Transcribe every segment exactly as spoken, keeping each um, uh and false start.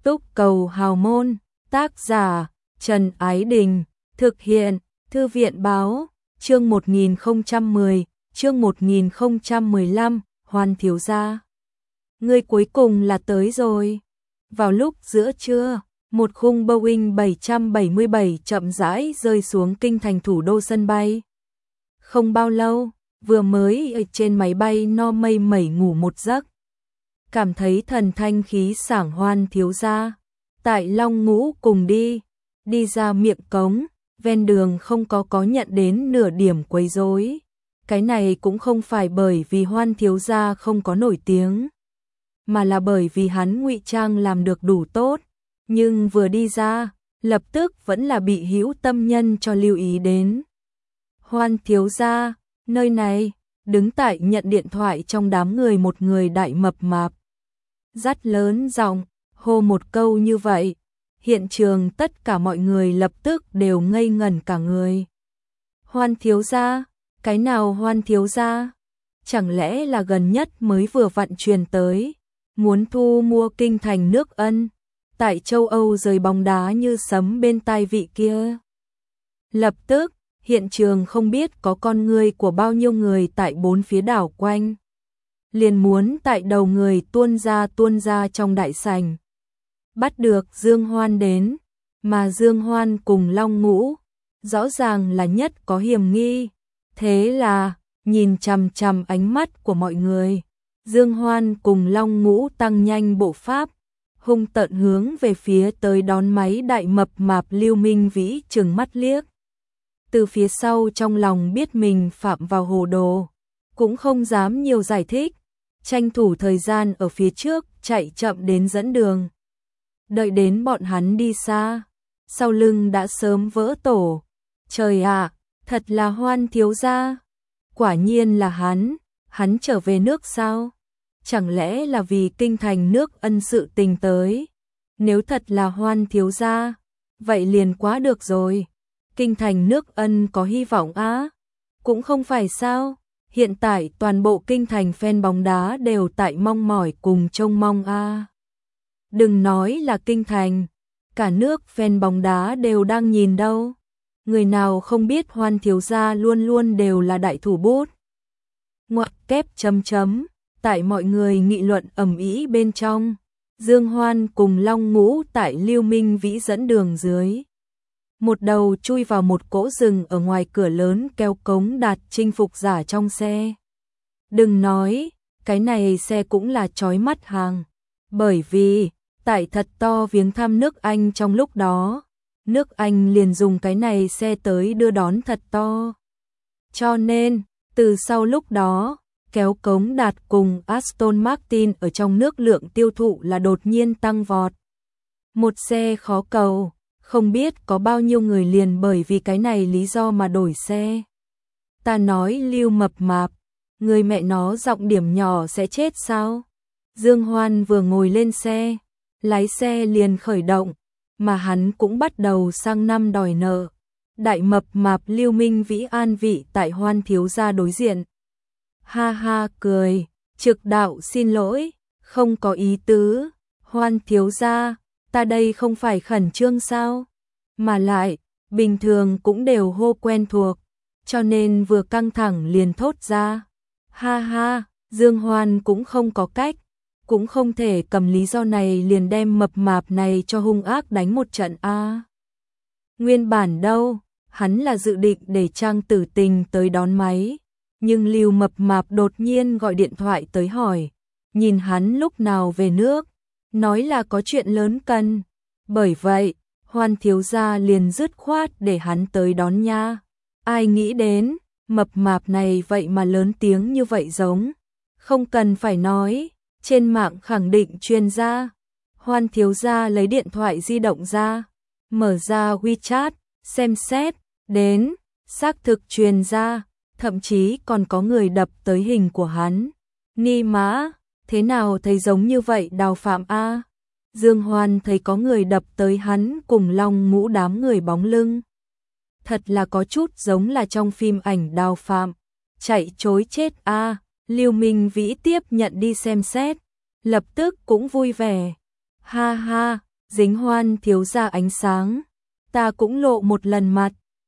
Túc Cầu Hào Môn, tác giả Trần Ái Đình, thực hiện Thư viện Báo, chương một nghìn không trăm mười, chương một nghìn không trăm mười lăm, Hoan thiếu gia. Ngươi cuối cùng là tới rồi. Vào lúc giữa trưa, một khung Boeing bảy bảy bảy chậm rãi rơi xuống kinh thành thủ đô sân bay. Không bao lâu, vừa mới ở trên máy bay no mây mẩy ngủ một giấc. Cảm thấy thần thanh khí sảng Hoan thiếu gia. Tại Long Ngũ cùng đi, đi ra miệng cống, ven đường không có có nhận đến nửa điểm quấy rối. Cái này cũng không phải bởi vì Hoan thiếu gia không có nổi tiếng, mà là bởi vì hắn ngụy trang làm được đủ tốt, nhưng vừa đi ra, lập tức vẫn là bị hữu tâm nhân cho lưu ý đến. Hoan thiếu gia, nơi này, đứng tại nhận điện thoại trong đám người một người đại mập mạp. Dắt lớn giọng, hô một câu như vậy, hiện trường tất cả mọi người lập tức đều ngây ngẩn cả người. Hoan thiếu gia, cái nào Hoan thiếu gia? Chẳng lẽ là gần nhất mới vừa vặn truyền tới, muốn thu mua kinh thành nước Ân, tại châu Âu rời bóng đá như sấm bên tai vị kia. Lập tức, hiện trường không biết có con người của bao nhiêu người tại bốn phía đảo quanh. Liền muốn tại đầu người tuôn ra tuôn ra trong đại sảnh. Bắt được Dương Hoan đến, mà Dương Hoan cùng Long Ngũ, rõ ràng là nhất có hiểm nghi. Thế là, nhìn chằm chằm ánh mắt của mọi người, Dương Hoan cùng Long Ngũ tăng nhanh bộ pháp, hung tợn hướng về phía tới đón máy đại mập mạp Lưu Minh Vĩ trừng mắt liếc. Từ phía sau trong lòng biết mình phạm vào hồ đồ, cũng không dám nhiều giải thích, tranh thủ thời gian ở phía trước chạy chậm đến dẫn đường. Đợi đến bọn hắn đi xa, sau lưng đã sớm vỡ tổ. Trời ạ, thật là Hoan thiếu gia. Quả nhiên là hắn, hắn trở về nước sao? Chẳng lẽ là vì kinh thành nước Ân sự tình tới? Nếu thật là Hoan thiếu gia, vậy liền quá được rồi. Kinh thành nước Ân có hy vọng á? Cũng không phải sao? Hiện tại toàn bộ kinh thành fan bóng đá đều tại mong mỏi cùng trông mong a. Đừng nói là kinh thành, cả nước fan bóng đá đều đang nhìn đâu. Người nào không biết Hoan thiếu gia luôn luôn đều là đại thủ bút. Ngoặc kép chấm chấm, tại mọi người nghị luận ầm ĩ bên trong, Dương Hoan cùng Long Ngũ tại Lưu Minh Vĩ dẫn đường dưới. Một đầu chui vào một cỗ rừng ở ngoài cửa lớn kéo cống đạt chinh phục giả trong xe. Đừng nói, cái này xe cũng là chói mắt hàng. Bởi vì, tại thật to viếng thăm nước Anh trong lúc đó, nước Anh liền dùng cái này xe tới đưa đón thật to. Cho nên, từ sau lúc đó, kéo cống đạt cùng Aston Martin ở trong nước lượng tiêu thụ là đột nhiên tăng vọt. Một xe khó cầu. Không biết có bao nhiêu người liền bởi vì cái này lý do mà đổi xe. Ta nói Lưu mập mạp, người mẹ nó giọng điểm nhỏ sẽ chết sao? Dương Hoan vừa ngồi lên xe, lái xe liền khởi động, mà hắn cũng bắt đầu sang năm đòi nợ. Đại mập mạp Lưu Minh Vĩ an vị tại Hoan thiếu gia đối diện. Ha ha cười, trực đạo xin lỗi, không có ý tứ, Hoan thiếu gia. Ta đây không phải khẩn trương sao? Mà lại, bình thường cũng đều hô quen thuộc, cho nên vừa căng thẳng liền thốt ra. Ha ha, Dương Hoan cũng không có cách, cũng không thể cầm lý do này liền đem mập mạp này cho hung ác đánh một trận a. À, nguyên bản đâu, hắn là dự định để Trang Tử Tình tới đón máy, nhưng Lưu mập mạp đột nhiên gọi điện thoại tới hỏi, nhìn hắn lúc nào về nước. Nói là có chuyện lớn cần. Bởi vậy, Hoan thiếu gia liền dứt khoát để hắn tới đón nha. Ai nghĩ đến, mập mạp này vậy mà lớn tiếng như vậy giống. Không cần phải nói, trên mạng khẳng định truyền ra. Hoan thiếu gia lấy điện thoại di động ra, mở ra WeChat, xem xét, đến, xác thực truyền ra, thậm chí còn có người đập tới hình của hắn. Ni mã. Thế nào thấy giống như vậy Đào Phạm a? Dương Hoan thấy có người đập tới hắn cùng Long Ngũ đám người bóng lưng. Thật là có chút giống là trong phim ảnh Đào Phạm. Chạy chối chết a. Lưu Minh Vĩ tiếp nhận đi xem xét, lập tức cũng vui vẻ. Ha ha, dính Hoan thiếu gia ánh sáng, ta cũng lộ một lần mặt.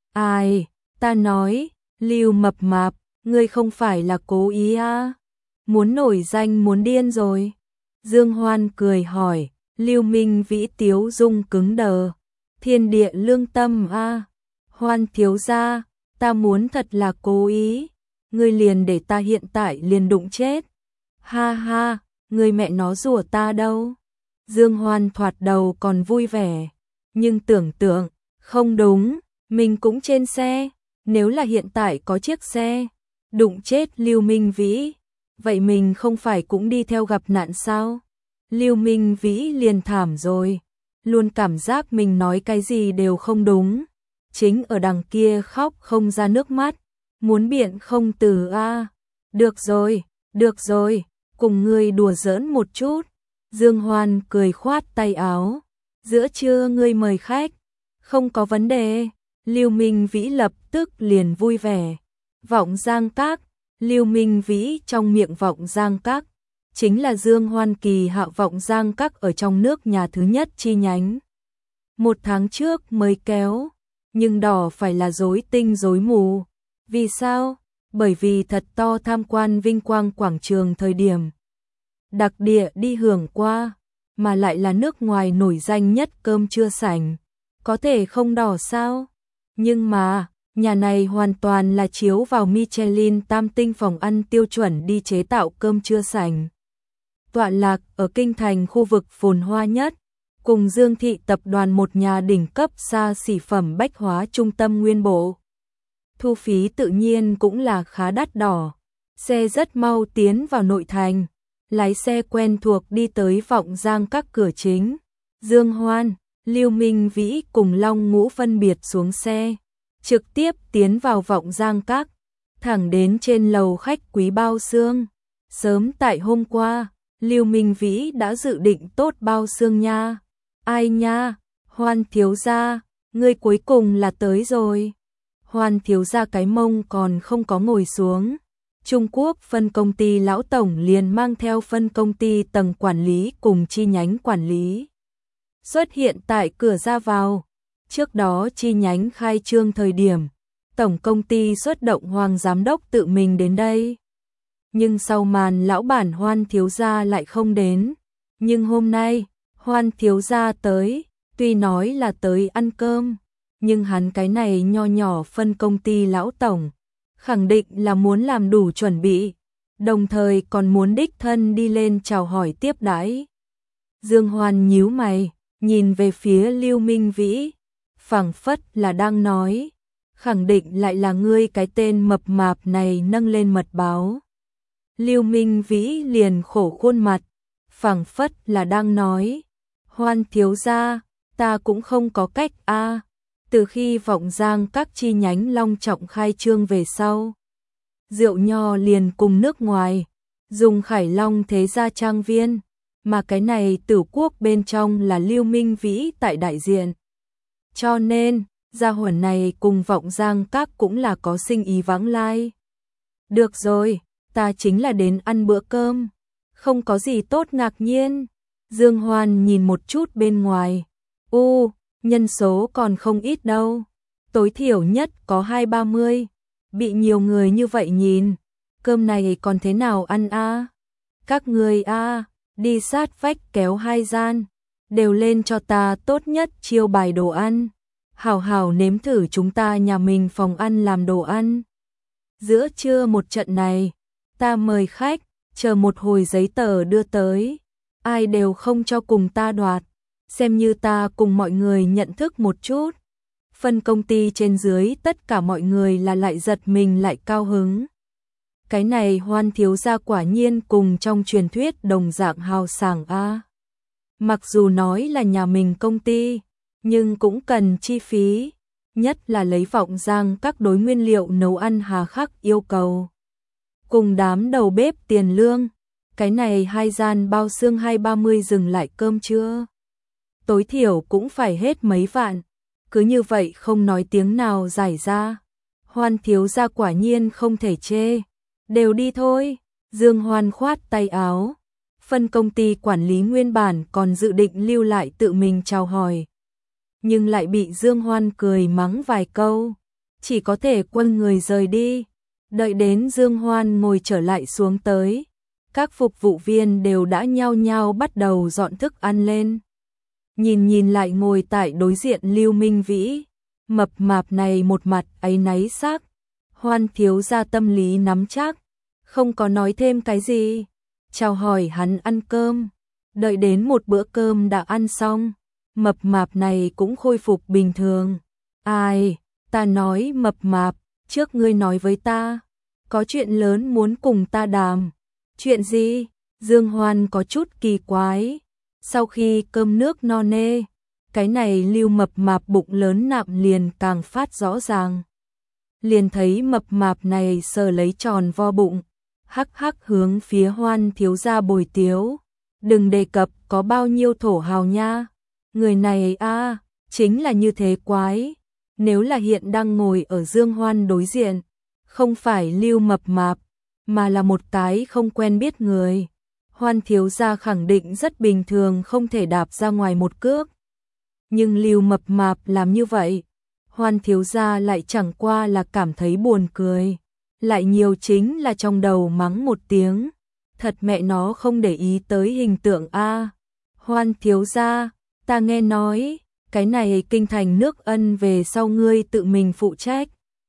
Ai, ta nói, Lưu Mập Mạp, ngươi không phải là cố ý à? Muốn nổi danh muốn điên rồi. Dương Hoan cười hỏi, Lưu Minh Vĩ tiếu dung cứng đờ. Thiên địa lương tâm a à? Hoan thiếu gia, ta muốn thật là cố ý. Ngươi liền để ta hiện tại liền đụng chết. Ha ha, ngươi mẹ nó rủa ta đâu. Dương Hoan thoạt đầu còn vui vẻ, nhưng tưởng tượng, không đúng, mình cũng trên xe, nếu là hiện tại có chiếc xe, đụng chết Lưu Minh Vĩ, vậy mình không phải cũng đi theo gặp nạn sao? Lưu Minh Vĩ liền thảm rồi, luôn cảm giác mình nói cái gì đều không đúng, chính ở đằng kia khóc không ra nước mắt, muốn biện không từ a. Được rồi, được rồi, cùng ngươi đùa giỡn một chút. Dương Hoan cười khoát tay áo, giữa trưa ngươi mời khách, không có vấn đề. Lưu Minh Vĩ lập tức liền vui vẻ. Vọng Giang Các, Lưu Minh Vĩ trong miệng Vọng Giang Các, chính là Dương Hoan kỳ hạ Vọng Giang Các ở trong nước nhà thứ nhất chi nhánh. Một tháng trước mới kéo, nhưng đỏ phải là rối tinh rối mù. Vì sao? Bởi vì thật to tham quan vinh quang quảng trường thời điểm. Đặc địa đi hưởng qua, mà lại là nước ngoài nổi danh nhất cơm trưa sảnh. Có thể không đỏ sao? Nhưng mà, nhà này hoàn toàn là chiếu vào Michelin tam tinh phòng ăn tiêu chuẩn đi chế tạo cơm trưa sảnh. Tọa lạc ở kinh thành khu vực phồn hoa nhất, cùng Dương Thị tập đoàn một nhà đỉnh cấp xa xỉ phẩm bách hóa trung tâm nguyên bộ. Thu phí tự nhiên cũng là khá đắt đỏ. Xe rất mau tiến vào nội thành, lái xe quen thuộc đi tới Vọng Giang Các cửa chính. Dương Hoan, Lưu Minh Vĩ cùng Long Ngũ phân biệt xuống xe, trực tiếp tiến vào Vọng Giang Các, thẳng đến trên lầu khách quý bao xương. Sớm tại hôm qua, Lưu Minh Vĩ đã dự định tốt bao xương nha. Ai nha, Hoan thiếu gia, ngươi cuối cùng là tới rồi. Hoan thiếu gia cái mông còn không có ngồi xuống. Trung Quốc phân công ty lão tổng liền mang theo phân công ty tầng quản lý cùng chi nhánh quản lý xuất hiện tại cửa ra vào. Trước đó chi nhánh khai trương thời điểm, tổng công ty xuất động Hoàng giám đốc tự mình đến đây. Nhưng sau màn lão bản Hoan thiếu gia lại không đến. Nhưng hôm nay, Hoan thiếu gia tới, tuy nói là tới ăn cơm, nhưng hắn cái này nho nhỏ phân công ty lão tổng, khẳng định là muốn làm đủ chuẩn bị, đồng thời còn muốn đích thân đi lên chào hỏi tiếp đãi. Dương Hoan nhíu mày, nhìn về phía Lưu Minh Vĩ, phảng phất là đang nói, khẳng định lại là ngươi cái tên mập mạp này nâng lên mật báo. Lưu Minh Vĩ liền khổ khuôn mặt, phảng phất là đang nói, Hoan thiếu gia, ta cũng không có cách a. Từ khi Vọng Giang Các chi nhánh long trọng khai trương về sau, rượu nho liền cùng nước ngoài, dùng Khải Long thế gia trang viên, mà cái này Tử Quốc bên trong là Lưu Minh Vĩ tại đại diện. Cho nên, gia hỏa này cùng Vọng Giang Các cũng là có sinh ý vãng lai. Được rồi, ta chính là đến ăn bữa cơm, không có gì tốt ngạc nhiên. Dương Hoan nhìn một chút bên ngoài, u, nhân số còn không ít đâu, tối thiểu nhất có hai ba mươi, bị nhiều người như vậy nhìn, cơm này còn thế nào ăn a? Các người a, đi sát vách kéo hai gian, đều lên cho ta tốt nhất chiêu bài đồ ăn, hảo hảo nếm thử chúng ta nhà mình phòng ăn làm đồ ăn. Giữa trưa một trận này, ta mời khách, chờ một hồi giấy tờ đưa tới, ai đều không cho cùng ta đoạt, xem như ta cùng mọi người nhận thức một chút. Phân công ty trên dưới tất cả mọi người là lại giật mình lại cao hứng. Cái này Hoan thiếu gia quả nhiên cùng trong truyền thuyết đồng dạng hào sảng a. Mặc dù nói là nhà mình công ty, nhưng cũng cần chi phí, nhất là lấy Vọng Giang Các đối nguyên liệu nấu ăn hà khắc yêu cầu. Cùng đám đầu bếp tiền lương, cái này hai gian bao xương hai ba mươi dừng lại cơm trưa, tối thiểu cũng phải hết mấy vạn, cứ như vậy không nói tiếng nào giải ra. Hoan thiếu gia quả nhiên không thể chê, đều đi thôi. Dương Hoan khoát tay áo, Phân công ty quản lý nguyên bản còn dự định lưu lại tự mình chào hỏi, nhưng lại bị Dương Hoan cười mắng vài câu, chỉ có thể quăng người rời đi. Đợi đến Dương Hoan ngồi trở lại xuống tới, các phục vụ viên đều đã nhao nhao bắt đầu dọn thức ăn lên. Nhìn nhìn lại ngồi tại đối diện Lưu Minh Vĩ, mập mạp này một mặt áy náy sắc, Hoan thiếu gia tâm lý nắm chắc, không có nói thêm cái gì, chào hỏi hắn ăn cơm. Đợi đến một bữa cơm đã ăn xong, mập mạp này cũng khôi phục bình thường. Ai, ta nói mập mạp, trước ngươi nói với ta, có chuyện lớn muốn cùng ta đàm. Chuyện gì? Dương Hoan có chút kỳ quái. Sau khi cơm nước no nê, cái này Lưu mập mạp bụng lớn nạm liền càng phát rõ ràng. Liền thấy mập mạp này sờ lấy tròn vo bụng, hắc hắc hướng phía Hoan thiếu gia bồi tiếu. Đừng đề cập có bao nhiêu thổ hào nha. Người này a à, chính là như thế quái. Nếu là hiện đang ngồi ở Dương Hoan đối diện, không phải Lưu mập mạp, mà là một cái không quen biết người, Hoan thiếu gia khẳng định rất bình thường không thể đạp ra ngoài một cước. Nhưng Lưu mập mạp làm như vậy, Hoan thiếu gia lại chẳng qua là cảm thấy buồn cười, lại nhiều chính là trong đầu mắng một tiếng, thật mẹ nó không để ý tới hình tượng a. Hoan thiếu gia, ta nghe nói, cái này kinh thành nước Ân về sau ngươi tự mình phụ trách.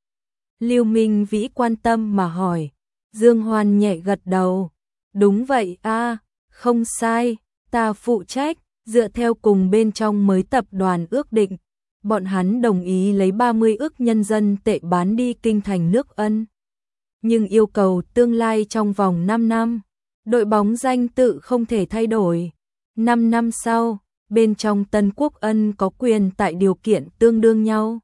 Lưu Minh Vĩ quan tâm mà hỏi. Dương Hoan nhẹ gật đầu. Đúng vậy a, không sai, ta phụ trách, dựa theo cùng bên trong mới tập đoàn ước định, bọn hắn đồng ý lấy ba mươi ức nhân dân tệ bán đi kinh thành nước Ân. Nhưng yêu cầu tương lai trong vòng năm năm, đội bóng danh tự không thể thay đổi. năm năm sau, bên trong Tân Quốc Ân có quyền tại điều kiện tương đương nhau.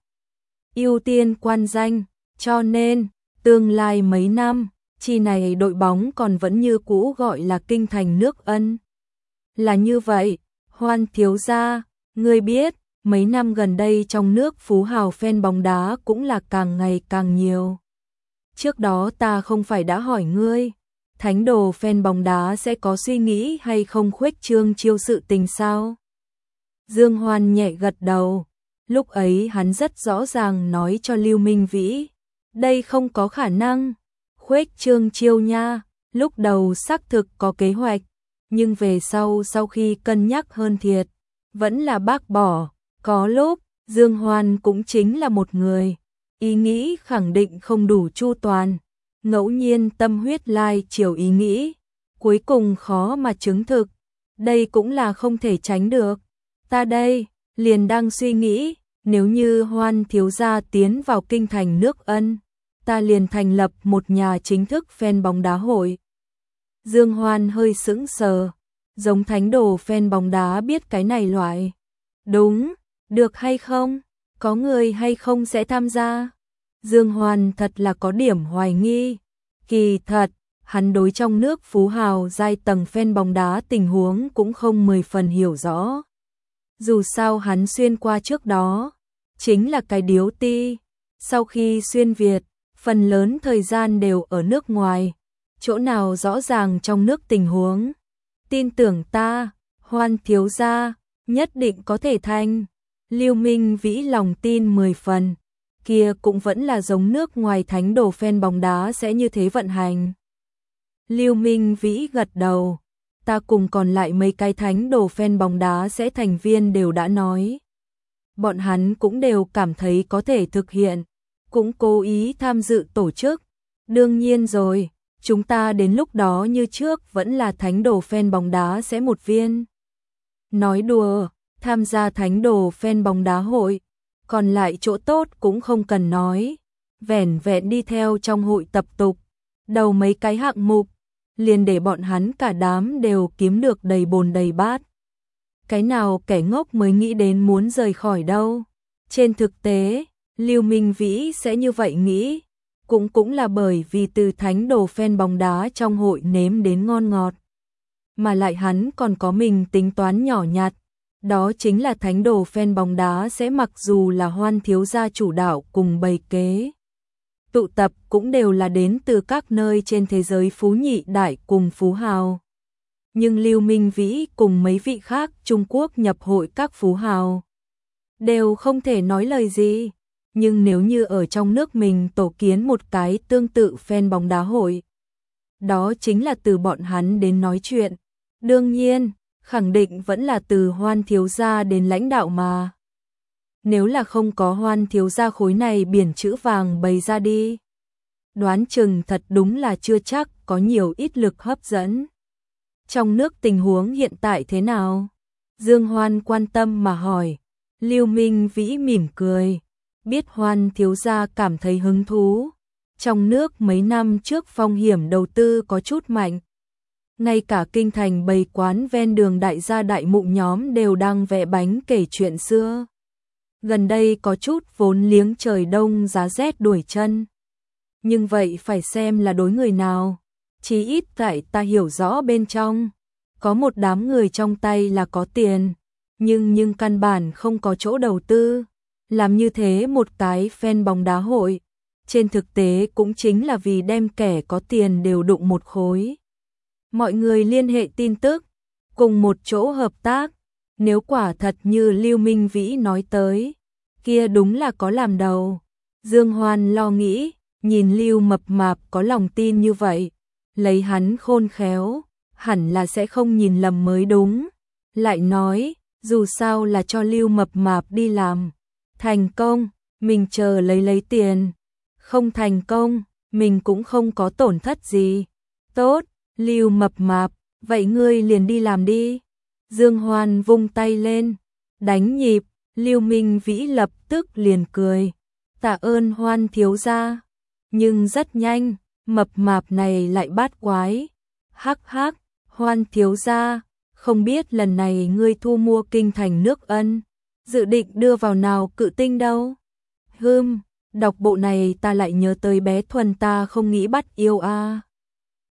Ưu tiên quan danh, cho nên, tương lai mấy năm, chi này đội bóng còn vẫn như cũ gọi là kinh thành nước Ân. Là như vậy, Hoan thiếu gia, ngươi biết, mấy năm gần đây trong nước phú hào fan bóng đá cũng là càng ngày càng nhiều. Trước đó ta không phải đã hỏi ngươi, thánh đồ fan bóng đá sẽ có suy nghĩ hay không khuếch trương chiêu sự tình sao? Dương Hoan nhẹ gật đầu, lúc ấy hắn rất rõ ràng nói cho Lưu Minh Vĩ, đây không có khả năng. Khuếch trương chiêu nha, lúc đầu xác thực có kế hoạch, nhưng về sau sau khi cân nhắc hơn thiệt, vẫn là bác bỏ. Có lúc, Dương Hoan cũng chính là một người, ý nghĩ khẳng định không đủ chu toàn, ngẫu nhiên tâm huyết lai chiều ý nghĩ, cuối cùng khó mà chứng thực, đây cũng là không thể tránh được. Ta đây, liền đang suy nghĩ, nếu như Hoan thiếu gia tiến vào kinh thành nước Ân, ta liền thành lập một nhà chính thức fan bóng đá hội. Dương Hoan hơi sững sờ, giống thánh đồ fan bóng đá biết cái này loại. Đúng, được hay không? Có người hay không sẽ tham gia? Dương Hoan thật là có điểm hoài nghi. Kỳ thật, hắn đối trong nước phú hào giai tầng fan bóng đá tình huống cũng không mười phần hiểu rõ. Dù sao hắn xuyên qua trước đó, chính là cái điếu ti. Sau khi xuyên Việt, phần lớn thời gian đều ở nước ngoài, chỗ nào rõ ràng trong nước tình huống. Tin tưởng ta, Hoan thiếu gia, nhất định có thể thành. Lưu Minh Vĩ lòng tin mười phần, kia cũng vẫn là giống nước ngoài thánh đồ fan bóng đá sẽ như thế vận hành. Lưu Minh Vĩ gật đầu, ta cùng còn lại mấy cái thánh đồ fan bóng đá sẽ thành viên đều đã nói. Bọn hắn cũng đều cảm thấy có thể thực hiện, cũng cố ý tham dự tổ chức. Đương nhiên rồi, chúng ta đến lúc đó như trước vẫn là thánh đồ fan bóng đá sẽ một viên. Nói đùa, tham gia thánh đồ fan bóng đá hội, còn lại chỗ tốt cũng không cần nói, vẻn vẹn đi theo trong hội tập tục, đầu mấy cái hạng mục, liền để bọn hắn cả đám đều kiếm được đầy bồn đầy bát. Cái nào kẻ ngốc mới nghĩ đến muốn rời khỏi đâu. Trên thực tế, Lưu Minh Vĩ sẽ như vậy nghĩ, cũng cũng là bởi vì từ thánh đồ fan bóng đá trong hội nếm đến ngon ngọt. Mà lại hắn còn có mình tính toán nhỏ nhặt, đó chính là thánh đồ fan bóng đá sẽ mặc dù là Hoan thiếu gia chủ đạo cùng bày kế. Tụ tập cũng đều là đến từ các nơi trên thế giới phú nhị đại cùng phú hào. Nhưng Lưu Minh Vĩ cùng mấy vị khác Trung Quốc nhập hội các phú hào đều không thể nói lời gì. Nhưng nếu như ở trong nước mình tổ kiến một cái tương tự fan bóng đá hội, đó chính là từ bọn hắn đến nói chuyện. Đương nhiên, khẳng định vẫn là từ Hoan thiếu gia đến lãnh đạo mà. Nếu là không có Hoan thiếu gia khối này biển chữ vàng bày ra đi, đoán chừng thật đúng là chưa chắc có nhiều ít lực hấp dẫn. Trong nước tình huống hiện tại thế nào? Dương Hoan quan tâm mà hỏi. Lưu Minh Vĩ mỉm cười, biết Hoan thiếu gia cảm thấy hứng thú. Trong nước mấy năm trước phong hiểm đầu tư có chút mạnh. Ngay cả kinh thành bày quán ven đường đại gia đại mụn nhóm đều đang vẽ bánh kể chuyện xưa. Gần đây có chút vốn liếng trời đông giá rét đuổi chân. Nhưng vậy phải xem là đối người nào. Chí ít tại ta hiểu rõ bên trong. Có một đám người trong tay là có tiền. Nhưng nhưng căn bản không có chỗ đầu tư. Làm như thế một cái fan bóng đá hội. Trên thực tế cũng chính là vì đem kẻ có tiền đều đụng một khối. Mọi người liên hệ tin tức, cùng một chỗ hợp tác. Nếu quả thật như Lưu Minh Vĩ nói tới, kia đúng là có làm đầu. Dương Hoan lo nghĩ, nhìn Lưu Mập Mạp có lòng tin như vậy, lấy hắn khôn khéo, hẳn là sẽ không nhìn lầm mới đúng. Lại nói, dù sao là cho Lưu Mập Mạp đi làm. Thành công, mình chờ lấy lấy tiền. Không thành công, mình cũng không có tổn thất gì. Tốt, Lưu Mập Mạp, vậy ngươi liền đi làm đi. Dương Hoan vung tay lên, đánh nhịp. Lưu Minh Vĩ lập tức liền cười. Tạ ơn Hoan thiếu gia. Nhưng rất nhanh, mập mạp này lại bát quái. Hắc hắc, Hoan thiếu gia, không biết lần này ngươi thu mua kinh thành nước Ân, dự định đưa vào nào cự tinh đâu. Hừm, đọc bộ này ta lại nhớ tới bé Thuần ta không nghĩ bắt yêu a. À.